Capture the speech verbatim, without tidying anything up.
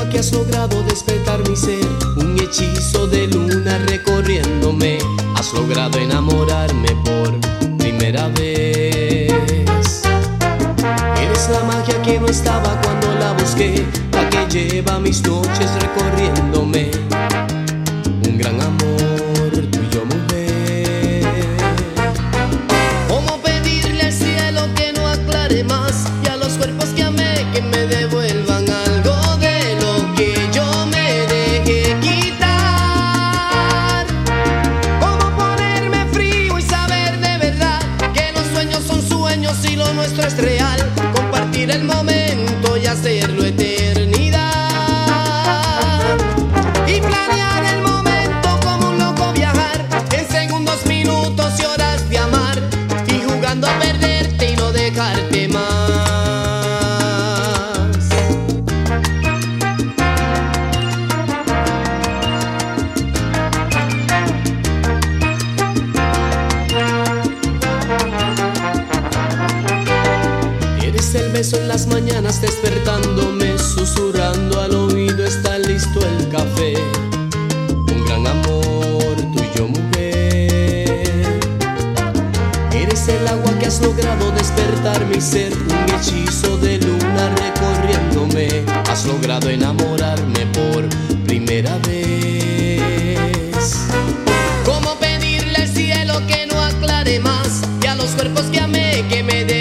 que has logrado despertar mi ser, un hechizo de luna recorriéndome. Has logrado enamorarme por primera vez. Eres la magia que no estaba cuando la busqué, la que lleva mis noches recorriéndome. Un gran amor tuyo, mujer. ¿Cómo pedirle al cielo que no aclare más, y a los cuerpos que amé que me devuelvan algo de lo que yo me dejé quitar? ¿Cómo ponerme frío y saber de verdad que los sueños son sueños y lo nuestro es real? Compartir el momento y hacerlo eternidad, y planear el momento como un loco, viajar en segundos, minutos y horas de amar, y jugando a perderte y no dejarte más. Eres el beso en las mañanas despertándome, susurrando al oído está listo el café. Un gran amor tuyo, mujer. Eres el agua que has logrado despertar mi ser, un hechizo de luna recorriéndome. Has logrado enamorarme por primera vez. ¿Cómo pedirle al cielo que no aclare más, y a los cuerpos que amé que me den